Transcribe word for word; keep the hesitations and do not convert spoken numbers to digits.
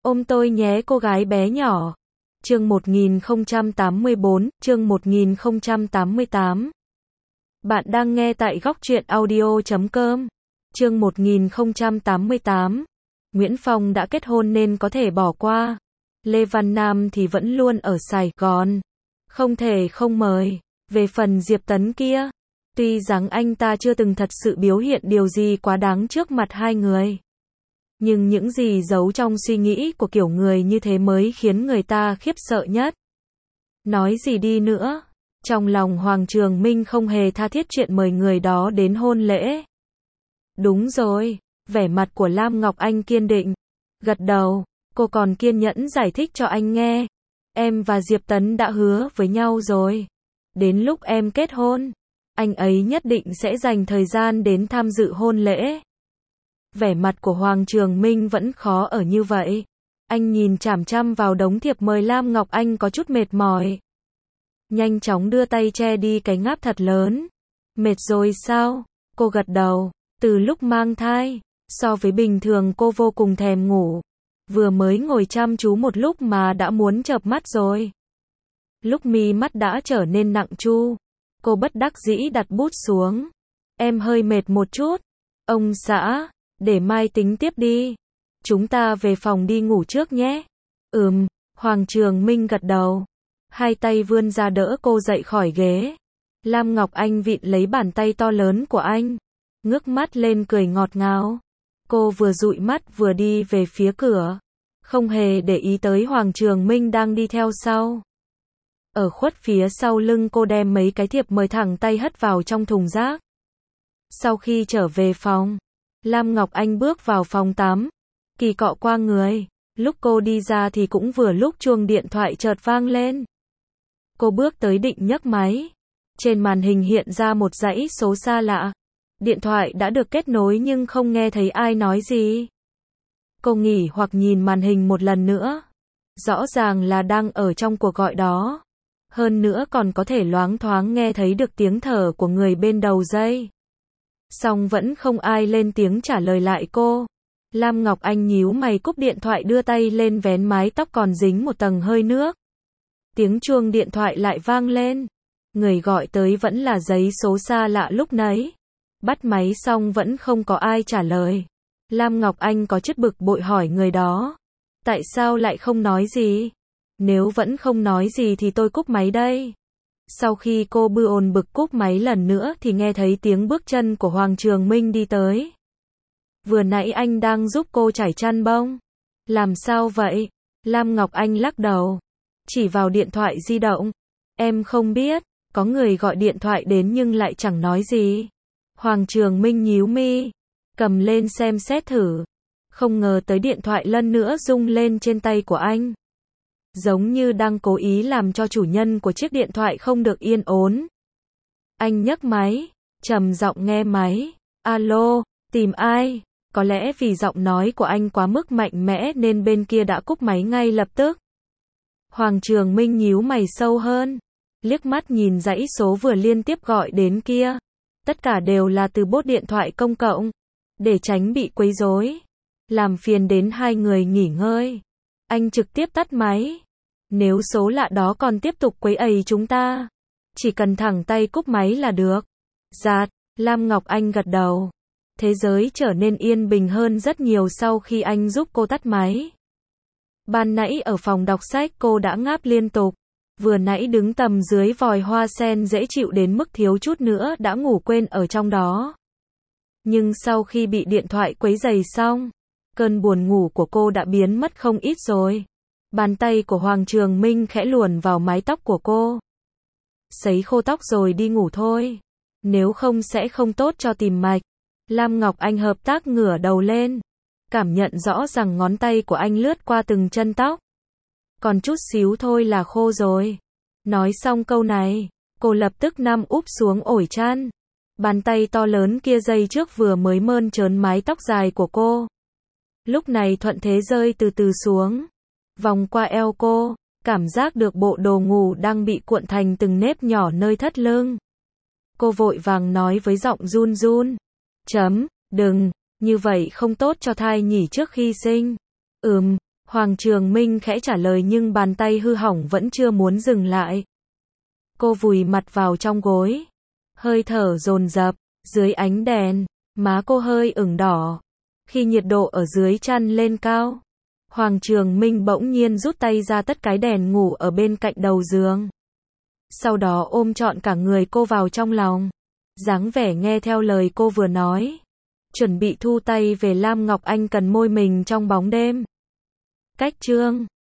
Ôm tôi nhé cô gái bé nhỏ. Chương một nghìn không trăm tám mươi bốn, chương một nghìn không trăm tám mươi tám. Bạn đang nghe tại góc truyện audio chấm com. Chương một nghìn không trăm tám mươi tám. Nguyễn Phong đã kết hôn nên có thể bỏ qua. Lê Văn Nam thì vẫn luôn ở Sài Gòn. Không thể không mời. Về phần Diệp Tấn kia, tuy rằng anh ta chưa từng thật sự biểu hiện điều gì quá đáng trước mặt hai người. Nhưng những gì giấu trong suy nghĩ của kiểu người như thế mới khiến người ta khiếp sợ nhất. Nói gì đi nữa, trong lòng Hoàng Trường Minh không hề tha thiết chuyện mời người đó đến hôn lễ. Đúng rồi, vẻ mặt của Lam Ngọc Anh kiên định. Gật đầu, cô còn kiên nhẫn giải thích cho anh nghe. Em và Diệp Tấn đã hứa với nhau rồi. Đến lúc em kết hôn, anh ấy nhất định sẽ dành thời gian đến tham dự hôn lễ. Vẻ mặt của Hoàng Trường Minh vẫn khó ở như vậy. Anh nhìn chằm chằm vào đống thiệp mời Lam Ngọc Anh có chút mệt mỏi. Nhanh chóng đưa tay che đi cái ngáp thật lớn. Mệt rồi sao? Cô gật đầu. Từ lúc mang thai, so với bình thường cô vô cùng thèm ngủ. Vừa mới ngồi chăm chú một lúc mà đã muốn chợp mắt rồi. Lúc mi mắt đã trở nên nặng chu, cô bất đắc dĩ đặt bút xuống. Em hơi mệt một chút. Ông xã, để mai tính tiếp đi. Chúng ta về phòng đi ngủ trước nhé. Ừm, Hoàng Trường Minh gật đầu. Hai tay vươn ra đỡ cô dậy khỏi ghế. Lam Ngọc Anh vịn lấy bàn tay to lớn của anh, ngước mắt lên cười ngọt ngào. Cô vừa dụi mắt vừa đi về phía cửa, không hề để ý tới Hoàng Trường Minh đang đi theo sau. Ở khuất phía sau lưng cô đem mấy cái thiệp mời thẳng tay hất vào trong thùng rác. Sau khi trở về phòng, Lam Ngọc Anh bước vào phòng tắm, kỳ cọ qua người. Lúc cô đi ra thì cũng vừa lúc chuông điện thoại chợt vang lên. Cô bước tới định nhấc máy. Trên màn hình hiện ra một dãy số xa lạ. Điện thoại đã được kết nối nhưng không nghe thấy ai nói gì. Cô nghỉ hoặc nhìn màn hình một lần nữa. Rõ ràng là đang ở trong cuộc gọi đó. Hơn nữa còn có thể loáng thoáng nghe thấy được tiếng thở của người bên đầu dây. Song vẫn không ai lên tiếng trả lời lại cô. Lam Ngọc Anh nhíu mày cúp điện thoại, đưa tay lên vén mái tóc còn dính một tầng hơi nước. Tiếng chuông điện thoại lại vang lên. Người gọi tới vẫn là giấy số xa lạ lúc nãy. Bắt máy xong vẫn không có ai trả lời. Lam Ngọc Anh có chút bực bội hỏi người đó. Tại sao lại không nói gì? Nếu vẫn không nói gì thì tôi cúp máy đây. Sau khi cô bư ồn bực cúp máy lần nữa thì nghe thấy tiếng bước chân của Hoàng Trường Minh đi tới. Vừa nãy anh đang giúp cô trải chăn bông. Làm sao vậy? Lam Ngọc Anh lắc đầu. Chỉ vào điện thoại di động. Em không biết, có người gọi điện thoại đến nhưng lại chẳng nói gì. Hoàng Trường Minh nhíu mi, cầm lên xem xét thử. Không ngờ tới điện thoại lần nữa rung lên trên tay của anh. Giống như đang cố ý làm cho chủ nhân của chiếc điện thoại không được yên ổn. Anh nhấc máy, trầm giọng nghe máy. Alo, tìm ai? Có lẽ vì giọng nói của anh quá mức mạnh mẽ nên bên kia đã cúp máy ngay lập tức. Hoàng Trường Minh nhíu mày sâu hơn, liếc mắt nhìn dãy số vừa liên tiếp gọi đến kia. Tất cả đều là từ bốt điện thoại công cộng. Để tránh bị quấy rối, làm phiền đến hai người nghỉ ngơi, anh trực tiếp tắt máy. Nếu số lạ đó còn tiếp tục quấy rầy chúng ta, chỉ cần thẳng tay cúp máy là được. Dạt, Lam Ngọc Anh gật đầu. Thế giới trở nên yên bình hơn rất nhiều sau khi anh giúp cô tắt máy. Ban nãy ở phòng đọc sách cô đã ngáp liên tục. Vừa nãy đứng tầm dưới vòi hoa sen dễ chịu đến mức thiếu chút nữa đã ngủ quên ở trong đó. Nhưng sau khi bị điện thoại quấy rầy xong, cơn buồn ngủ của cô đã biến mất không ít rồi. Bàn tay của Hoàng Trường Minh khẽ luồn vào mái tóc của cô. Sấy khô tóc rồi đi ngủ thôi. Nếu không sẽ không tốt cho tim mạch. Lam Ngọc Anh hợp tác ngửa đầu lên. Cảm nhận rõ rằng ngón tay của anh lướt qua từng chân tóc. Còn chút xíu thôi là khô rồi. Nói xong câu này, cô lập tức nằm úp xuống ổ chăn. Bàn tay to lớn kia giây trước vừa mới mơn trớn mái tóc dài của cô. Lúc này thuận thế rơi từ từ xuống. Vòng qua eo cô, cảm giác được bộ đồ ngủ đang bị cuộn thành từng nếp nhỏ nơi thắt lưng. Cô vội vàng nói với giọng run run. Chấm, đừng, như vậy không tốt cho thai nhỉ trước khi sinh. Ừm, Hoàng Trường Minh khẽ trả lời nhưng bàn tay hư hỏng vẫn chưa muốn dừng lại. Cô vùi mặt vào trong gối. Hơi thở dồn dập, dưới ánh đèn, má cô hơi ửng đỏ. Khi nhiệt độ ở dưới chăn lên cao, Hoàng Trường Minh bỗng nhiên rút tay ra tắt cái đèn ngủ ở bên cạnh đầu giường. Sau đó ôm trọn cả người cô vào trong lòng. Dáng vẻ nghe theo lời cô vừa nói. Chuẩn bị thu tay về Lam Ngọc Anh cần môi mình trong bóng đêm. Cách chương